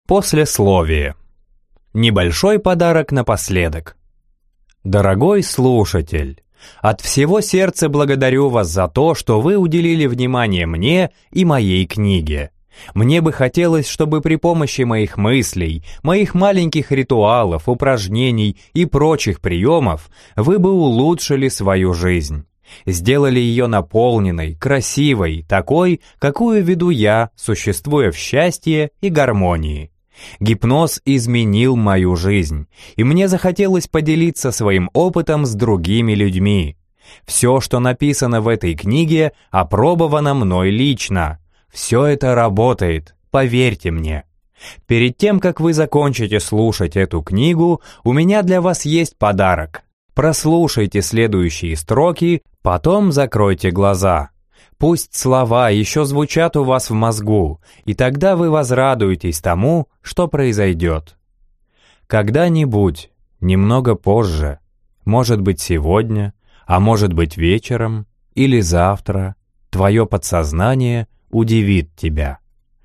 Послесловие. Небольшой подарок напоследок. Дорогой слушатель, от всего сердца благодарю вас за то, что вы уделили внимание мне и моей книге. Мне бы хотелось, чтобы при помощи моих мыслей, моих маленьких ритуалов, упражнений и прочих приемов вы бы улучшили свою жизнь. Сделали ее наполненной, красивой, такой, какую веду я, существуя в счастье и гармонии. Гипноз изменил мою жизнь, и мне захотелось поделиться своим опытом с другими людьми. Все, что написано в этой книге, опробовано мной лично. Все это работает, поверьте мне. Перед тем, как вы закончите слушать эту книгу, у меня для вас есть подарок. Прослушайте следующие строки, потом закройте глаза. Пусть слова еще звучат у вас в мозгу, и тогда вы возрадуетесь тому, что произойдет. Когда-нибудь, немного позже, может быть сегодня, а может быть вечером или завтра, твое подсознание удивит тебя.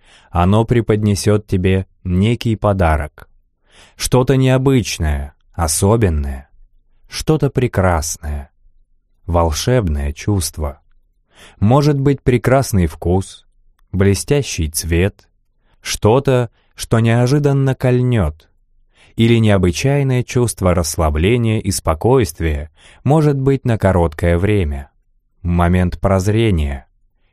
Оно преподнесет тебе некий подарок. Что-то необычное, особенное. Что-то прекрасное, волшебное чувство. Может быть, прекрасный вкус, блестящий цвет, что-то, что неожиданно кольнет, или необычайное чувство расслабления и спокойствия, может быть, на короткое время, момент прозрения,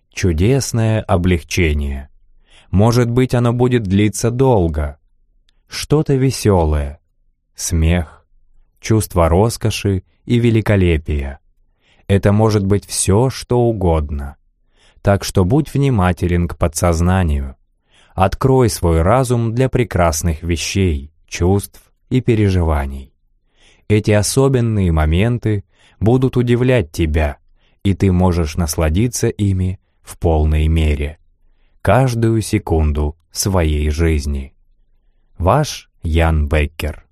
чудесное облегчение. Может быть, оно будет длиться долго, что-то веселое, смех, чувство роскоши и великолепия. Это может быть все, что угодно. Так что будь внимателен к подсознанию. Открой свой разум для прекрасных вещей, чувств и переживаний. Эти особенные моменты будут удивлять тебя, и ты можешь насладиться ими в полной мере. Каждую секунду своей жизни. Ваш Ян Беккер.